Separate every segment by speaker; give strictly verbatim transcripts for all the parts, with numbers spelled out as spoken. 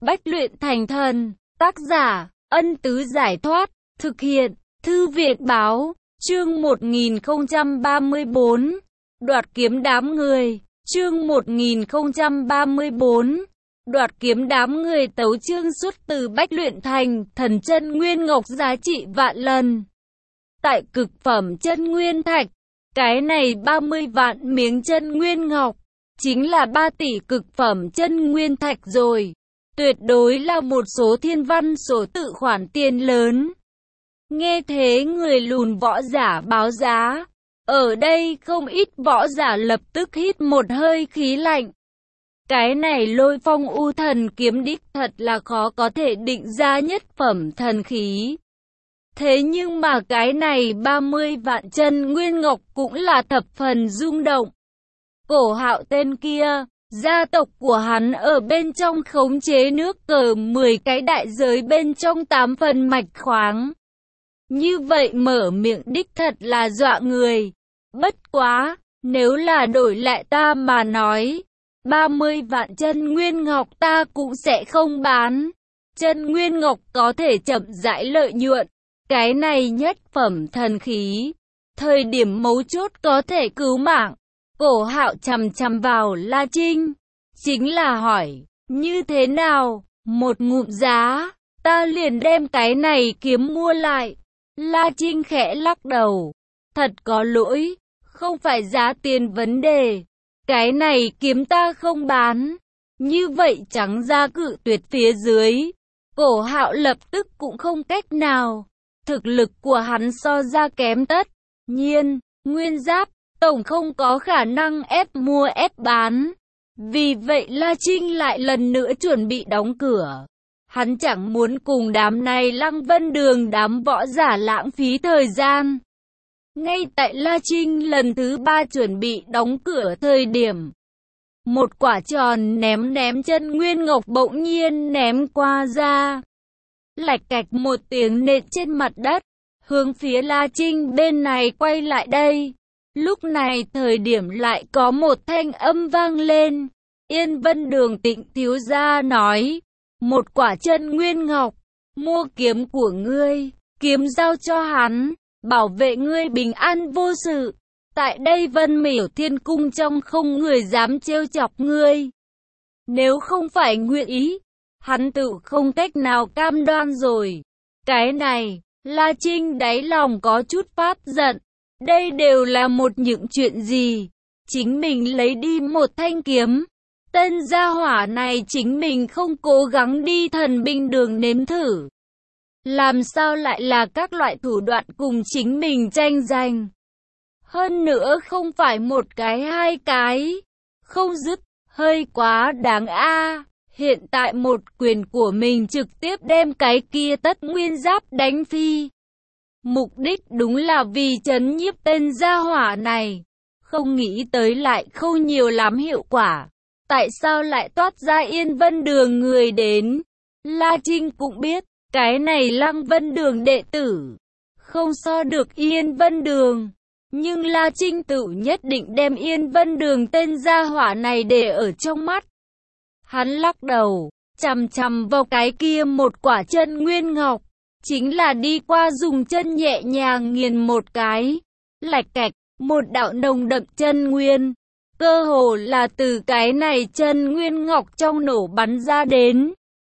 Speaker 1: Bách luyện thành thần. Tác giả, Ân Tứ Giải Thoát. Thực hiện, Thư viện Báo. Chương một nghìn không trăm ba mươi bốn. Đoạt kiếm đám người. Chương một nghìn không trăm ba mươi bốn. Đoạt kiếm đám người. Tấu chương xuất từ Bách luyện thành thần chân nguyên ngọc giá trị vạn lần. Tại cực phẩm chân nguyên thạch, cái này ba mươi vạn miếng chân nguyên ngọc, chính là ba tỷ cực phẩm chân nguyên thạch rồi. Tuyệt đối là một số thiên văn số tự khoản tiền lớn. Nghe thế người lùn võ giả báo giá. Ở đây không ít võ giả lập tức hít một hơi khí lạnh. Cái này Lôi Phong U Thần kiếm đích thật là khó có thể định ra nhất phẩm thần khí. Thế nhưng mà cái này ba mươi vạn chân nguyên ngọc cũng là thập phần rung động. Cổ Hạo tên kia, gia tộc của hắn ở bên trong khống chế nước cờ mười cái đại giới bên trong tám phần mạch khoáng. Như vậy mở miệng đích thật là dọa người. Bất quá, nếu là đổi lại ta mà nói, ba mươi vạn chân nguyên ngọc ta cũng sẽ không bán. Chân nguyên ngọc có thể chậm rãi lợi nhuận. Cái này nhất phẩm thần khí, thời điểm mấu chốt có thể cứu mạng. Cổ Hạo chằm chằm vào La Trinh, chính là hỏi, như thế nào, một ngụm giá, ta liền đem cái này kiếm mua lại. La Trinh khẽ lắc đầu, thật có lỗi, không phải giá tiền vấn đề, cái này kiếm ta không bán. Như vậy trắng ra cự tuyệt phía dưới, Cổ Hạo lập tức cũng không cách nào. Thực lực của hắn so ra kém tất nhiên, nguyên giáp, tổng không có khả năng ép mua ép bán. Vì vậy La Trinh lại lần nữa chuẩn bị đóng cửa. Hắn chẳng muốn cùng đám này Lăng Vân Đường đám võ giả lãng phí thời gian. Ngay tại La Trinh lần thứ ba chuẩn bị đóng cửa thời điểm, một quả tròn ném ném chân nguyên ngọc bỗng nhiên ném qua ra. Lạch cạch một tiếng nện trên mặt đất, hướng phía La Trinh bên này quay lại đây. Lúc này thời điểm lại có một thanh âm vang lên. Yên Vân Đường Tịnh thiếu gia nói, một quả chân nguyên ngọc, mua kiếm của ngươi, kiếm giao cho hắn, bảo vệ ngươi bình an vô sự. Tại đây Vân Miểu Thiên Cung trong không người dám trêu chọc ngươi. Nếu không phải nguyện ý, hắn tự không cách nào cam đoan rồi. Cái này, La Trinh đáy lòng có chút phát giận. Đây đều là một những chuyện gì? Chính mình lấy đi một thanh kiếm. Tên gia hỏa này chính mình không cố gắng đi thần binh đường nếm thử. Làm sao lại là các loại thủ đoạn cùng chính mình tranh giành? Hơn nữa không phải một cái hai cái. Không dứt, hơi quá đáng a. Hiện tại một quyền của mình trực tiếp đem cái kia tất nguyên giáp đánh phi. Mục đích đúng là vì trấn nhiếp tên gia hỏa này. Không nghĩ tới lại không nhiều lắm hiệu quả. Tại sao lại toát ra Yên Vân Đường người đến? La Trinh cũng biết, cái này Lăng Vân Đường đệ tử không so được Yên Vân Đường. Nhưng La Trinh tự nhất định đem Yên Vân Đường tên gia hỏa này để ở trong mắt. Hắn lắc đầu, chằm chằm vào cái kia một quả chân nguyên ngọc, chính là đi qua dùng chân nhẹ nhàng nghiền một cái. Lạch cạch, một đạo nồng đậm chân nguyên, cơ hồ là từ cái này chân nguyên ngọc trong nổ bắn ra đến.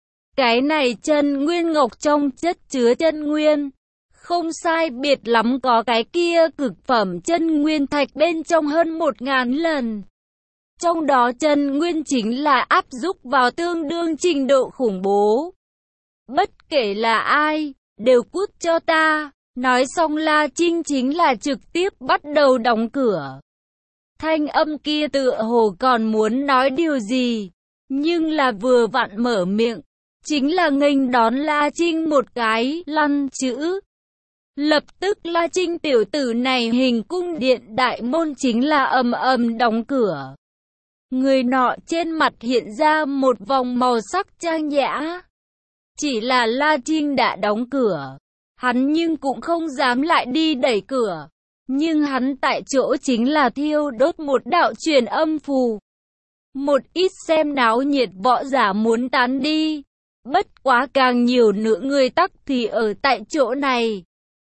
Speaker 1: Cái này chân nguyên ngọc trong chất chứa chân nguyên, không sai biệt lắm có cái kia cực phẩm chân nguyên thạch bên trong hơn một ngàn lần. Trong đó chân nguyên chính là áp dụng vào tương đương trình độ khủng bố. Bất kể là ai, đều cút cho ta. Nói xong La Trinh chính là trực tiếp bắt đầu đóng cửa. Thanh âm kia tựa hồ còn muốn nói điều gì, nhưng là vừa vặn mở miệng, chính là nghênh đón La Trinh một cái lăn chữ. Lập tức La Trinh tiểu tử này hình cung điện đại môn chính là ầm ầm đóng cửa. Người nọ trên mặt hiện ra một vòng màu sắc trang nhã. Chỉ là La Trinh đã đóng cửa, hắn nhưng cũng không dám lại đi đẩy cửa. Nhưng hắn tại chỗ chính là thiêu đốt một đạo truyền âm phù. Một ít xem náo nhiệt võ giả muốn tán đi, Bất quá càng nhiều nữa người tắc thì ở tại chỗ này.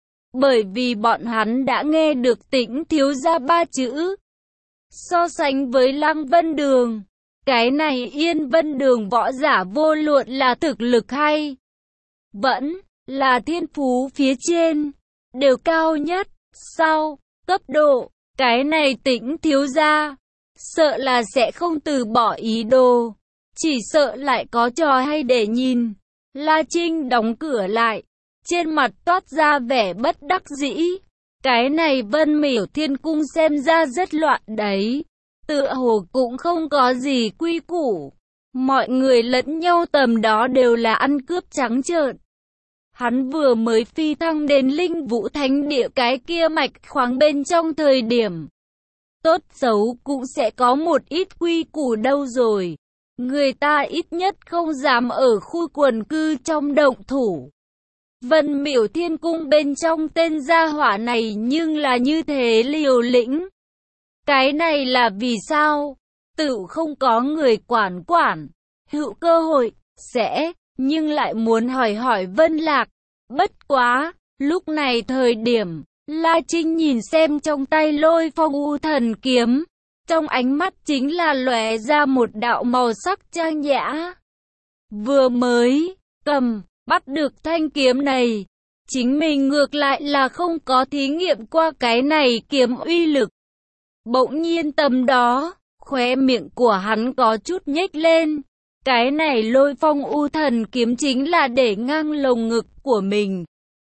Speaker 1: Bởi vì bọn hắn đã nghe được Tĩnh thiếu gia ba chữ. So sánh với Lăng Vân Đường, cái này Yên Vân Đường võ giả vô luận là thực lực hay vẫn là thiên phú phía trên, đều cao nhất. Sau cấp độ, cái này Tĩnh thiếu gia, sợ là sẽ không từ bỏ ý đồ, chỉ sợ lại có trò hay để nhìn. La Trinh đóng cửa lại, trên mặt toát ra vẻ bất đắc dĩ. Cái này Vân Miểu Thiên Cung xem ra rất loạn đấy. Tựa hồ cũng không có gì quy củ. Mọi người lẫn nhau tầm đó đều là ăn cướp trắng trợn. Hắn vừa mới phi thăng đến Linh Vũ Thánh Địa cái kia mạch khoáng bên trong thời điểm. Tốt xấu cũng sẽ có một ít quy củ đâu rồi. Người ta ít nhất không dám ở khu quần cư trong động thủ. Vân Miểu Thiên Cung bên trong tên gia hỏa này nhưng là như thế liều lĩnh. Cái này là vì sao? Tự không có người quản quản. Hữu cơ hội, sẽ, nhưng lại muốn hỏi hỏi Vân Lạc. Bất quá, lúc này thời điểm, La Trinh nhìn xem trong tay Lôi Phong U Thần Kiếm. Trong ánh mắt chính là lóe ra một đạo màu sắc trang nhã. Vừa mới cầm, bắt được thanh kiếm này. Chính mình ngược lại là không có thí nghiệm qua cái này kiếm uy lực. Bỗng nhiên tầm đó, khóe miệng của hắn có chút nhếch lên. Cái này Lôi Phong U Thần Kiếm chính là để ngang lồng ngực của mình.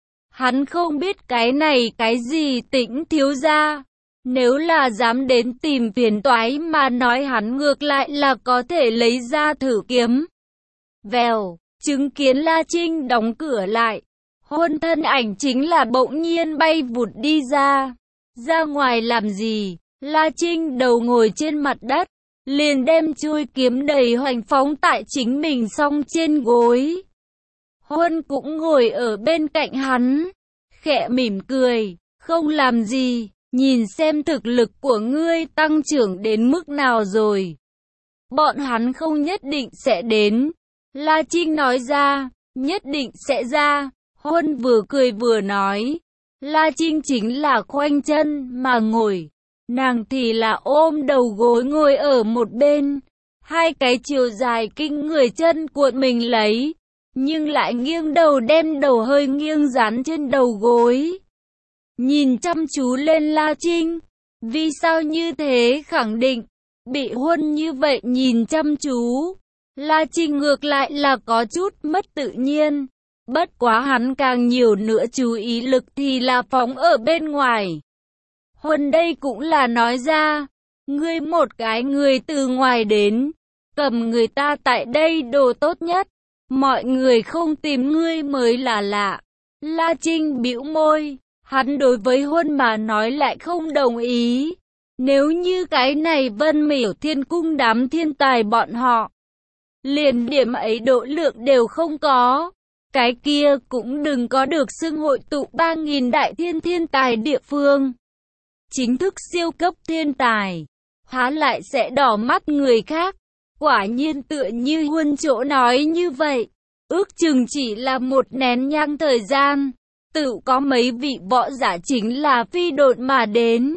Speaker 1: Hắn không biết cái này cái gì Tĩnh thiếu gia. Nếu là dám đến tìm phiền toái mà nói hắn ngược lại là có thể lấy ra thử kiếm. Vèo, chứng kiến La Trinh đóng cửa lại. Hôn thân ảnh chính là bỗng nhiên bay vụt đi ra. Ra ngoài làm gì? La Trinh đầu ngồi trên mặt đất, liền đem chuôi kiếm đầy hoành phóng tại chính mình song trên gối. Huân cũng ngồi ở bên cạnh hắn, khẽ mỉm cười, không làm gì, nhìn xem thực lực của ngươi tăng trưởng đến mức nào rồi. Bọn hắn không nhất định sẽ đến. La Trinh nói ra, nhất định sẽ ra. Huân vừa cười vừa nói. La Trinh chính là khoanh chân mà ngồi. Nàng thì là ôm đầu gối ngồi ở một bên. Hai cái chiều dài kinh người chân cuộn mình lấy. Nhưng lại nghiêng đầu đem đầu hơi nghiêng dán trên đầu gối. Nhìn chăm chú lên La Trinh. Vì sao như thế khẳng định. Bị Huân như vậy nhìn chăm chú. La Trinh ngược lại là có chút mất tự nhiên. Bất quá hắn càng nhiều nữa chú ý lực thì là phóng ở bên ngoài. Huân đây cũng là nói ra. Ngươi một cái người từ ngoài đến. Cầm người ta tại đây đồ tốt nhất. Mọi người không tìm ngươi mới là lạ. La Trinh bĩu môi. Hắn đối với Huân mà nói lại không đồng ý. Nếu như cái này Vân Miểu Thiên Cung đám thiên tài bọn họ. Liền điểm ấy độ lượng đều không có. Cái kia cũng đừng có được xưng hội tụ ba nghìn đại thiên thiên tài địa phương. Chính thức siêu cấp thiên tài. Há lại sẽ đỏ mắt người khác. Quả nhiên tựa như Huân chỗ nói như vậy. Ước chừng chỉ là một nén nhang thời gian. Tự có mấy vị võ giả chính là phi độn mà đến.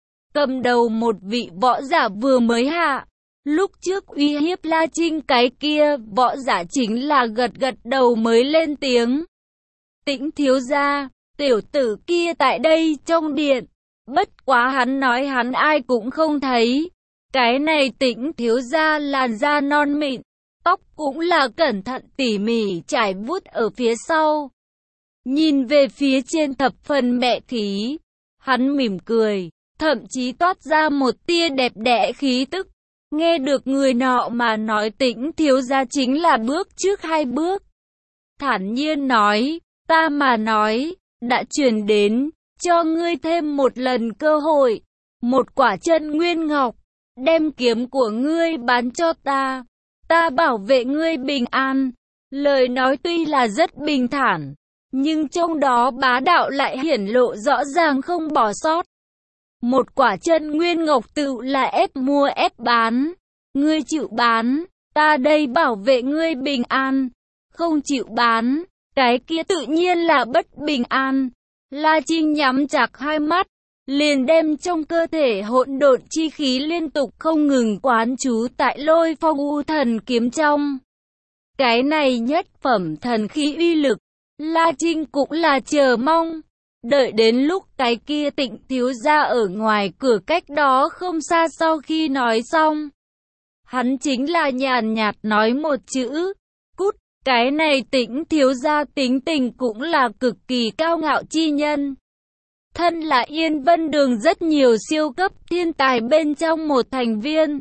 Speaker 1: Cầm đầu một vị võ giả vừa mới hạ. Lúc trước uy hiếp La Trinh cái kia, võ giả chính là gật gật đầu mới lên tiếng. Tĩnh thiếu gia, tiểu tử kia tại đây trong điện. Bất quá hắn nói hắn ai cũng không thấy. Cái này Tĩnh thiếu gia làn da non mịn, tóc cũng là cẩn thận tỉ mỉ trải vuốt ở phía sau. Nhìn về phía trên thập phần mẹ khí. Hắn mỉm cười, thậm chí toát ra một tia đẹp đẽ khí tức. Nghe được người nọ mà nói Tĩnh thiếu gia chính là bước trước hai bước. Thản nhiên nói, ta mà nói, đã truyền đến, cho ngươi thêm một lần cơ hội. Một quả chân nguyên ngọc, đem kiếm của ngươi bán cho ta. Ta bảo vệ ngươi bình an. Lời nói tuy là rất bình thản, nhưng trong đó bá đạo lại hiển lộ rõ ràng không bỏ sót. Một quả chân nguyên ngọc tự là ép mua ép bán. Ngươi chịu bán, ta đây bảo vệ ngươi bình an. không chịu bán, cái kia tự nhiên là bất bình an. La Trinh nhắm chặt hai mắt, liền đem trong cơ thể hỗn độn chi khí liên tục không ngừng quán trú tại Lôi Phong U Thần Kiếm trong. Cái này nhất phẩm thần khí uy lực, La Trinh cũng là chờ mong. Đợi đến lúc cái kia Tịnh thiếu gia ở ngoài cửa cách đó không xa sau khi nói xong, hắn chính là nhàn nhạt nói một chữ, cút. Cái này Tĩnh thiếu gia tính tình cũng là cực kỳ cao ngạo chi nhân. Thân là Yên Vân Đường rất nhiều siêu cấp thiên tài bên trong một thành viên.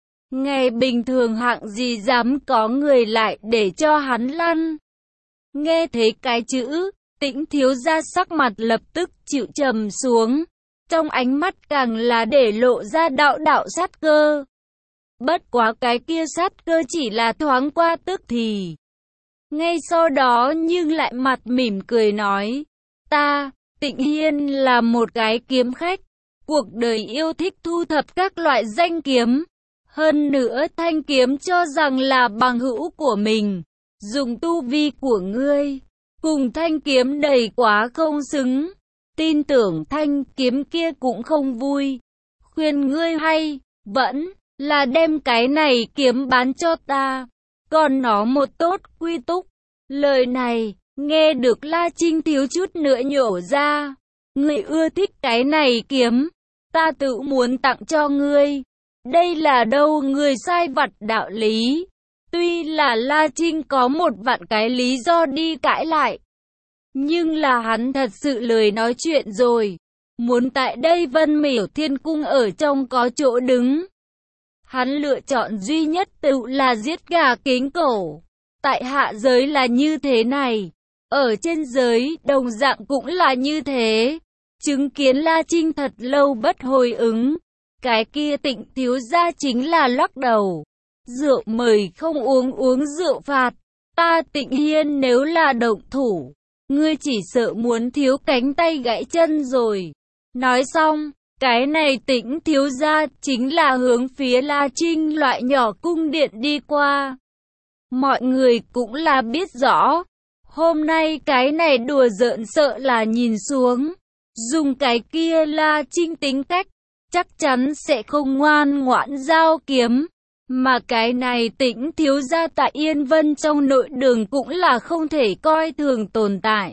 Speaker 1: Ngày bình thường hạng gì dám có người lại để cho hắn lăn. Nghe thấy cái chữ, Tĩnh thiếu gia sắc mặt lập tức chịu trầm xuống. Trong ánh mắt càng là để lộ ra đạo đạo sát cơ. Bất quá cái kia sát cơ chỉ là thoáng qua tức thì. Ngay sau đó nhưng lại mặt mỉm cười nói, ta, Tịnh Hiên là một cái kiếm khách, cuộc đời yêu thích thu thập các loại danh kiếm. Hơn nữa thanh kiếm cho rằng là bằng hữu của mình, dùng tu vi của ngươi, cùng thanh kiếm đầy quá không xứng. Tin tưởng thanh kiếm kia cũng không vui, khuyên ngươi hay, vẫn là đem cái này kiếm bán cho ta. Còn nó một tốt quy túc. Lời này, nghe được La Trinh thiếu chút nữa nhổ ra. Ngươi ưa thích cái này kiếm, ta tự muốn tặng cho ngươi. Đây là đâu người sai vặt đạo lý. Tuy là La Trinh có một vạn cái lý do đi cãi lại, nhưng là hắn thật sự lười nói chuyện rồi. Muốn tại đây Vân Miểu Thiên Cung ở trong có chỗ đứng. Hắn lựa chọn duy nhất tự là giết gà kính cổ. Tại hạ giới là như thế này, ở trên giới đồng dạng cũng là như thế. Chứng kiến La Trinh thật lâu bất hồi ứng, cái kia Tịnh thiếu gia chính là lắc đầu. Rượu mời không uống, uống rượu phạt. Ta Tịnh Hiên nếu là động thủ, ngươi chỉ sợ muốn thiếu cánh tay gãy chân rồi. Nói xong, cái này Tĩnh thiếu gia chính là hướng phía La Trinh loại nhỏ cung điện đi qua. Mọi người cũng là biết rõ, hôm nay cái này đùa giỡn sợ là nhìn xuống. Dùng cái kia La Trinh tính cách, chắc chắn sẽ không ngoan ngoãn giao kiếm. Mà cái này Tĩnh thiếu gia tại Yên Vân trong nội đường cũng là không thể coi thường tồn tại.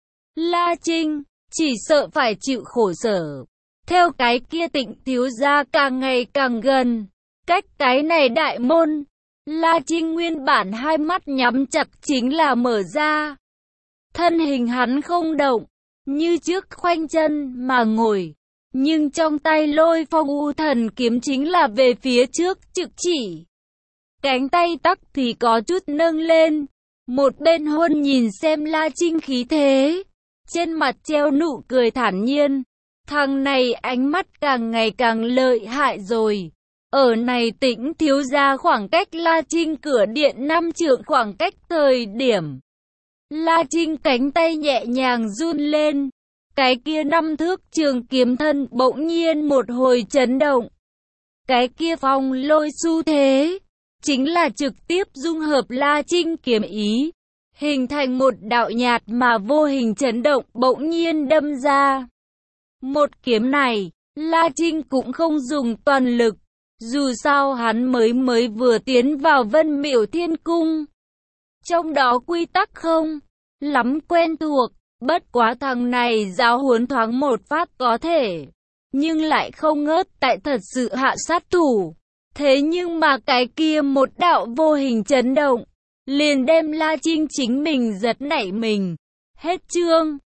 Speaker 1: La Trinh, chỉ sợ phải chịu khổ sở. Theo cái kia Tịnh thiếu gia càng ngày càng gần, cách cái này đại môn, La Trinh nguyên bản hai mắt nhắm chặt chính là mở ra. Thân hình hắn không động, như trước khoanh chân mà ngồi. Nhưng trong tay Lôi Phong U Thần kiếm chính là về phía trước trực chỉ. Cánh tay tắc thì có chút nâng lên. Một bên hôn nhìn xem La Trinh khí thế. Trên mặt treo nụ cười thản nhiên. Thằng này ánh mắt càng ngày càng lợi hại rồi. Ở này Tĩnh thiếu gia khoảng cách La Trinh cửa điện năm trượng khoảng cách thời điểm. La Trinh cánh tay nhẹ nhàng run lên. Cái kia năm thước trường kiếm thân bỗng nhiên một hồi chấn động. Cái kia phong lôi xu thế, chính là trực tiếp dung hợp La Trinh kiếm ý, hình thành một đạo nhạt mà vô hình chấn động bỗng nhiên đâm ra. Một kiếm này, La Trinh cũng không dùng toàn lực, dù sao hắn mới mới vừa tiến vào Vân Miểu Thiên Cung. Trong đó quy tắc không lắm quen thuộc. Bất quá thằng này giáo huấn thoáng một phát có thể, nhưng lại không ngớt tại thật sự hạ sát thủ. Thế nhưng mà cái kia một đạo vô hình chấn động, liền đem La Trinh chính mình giật nảy mình. Hết chương.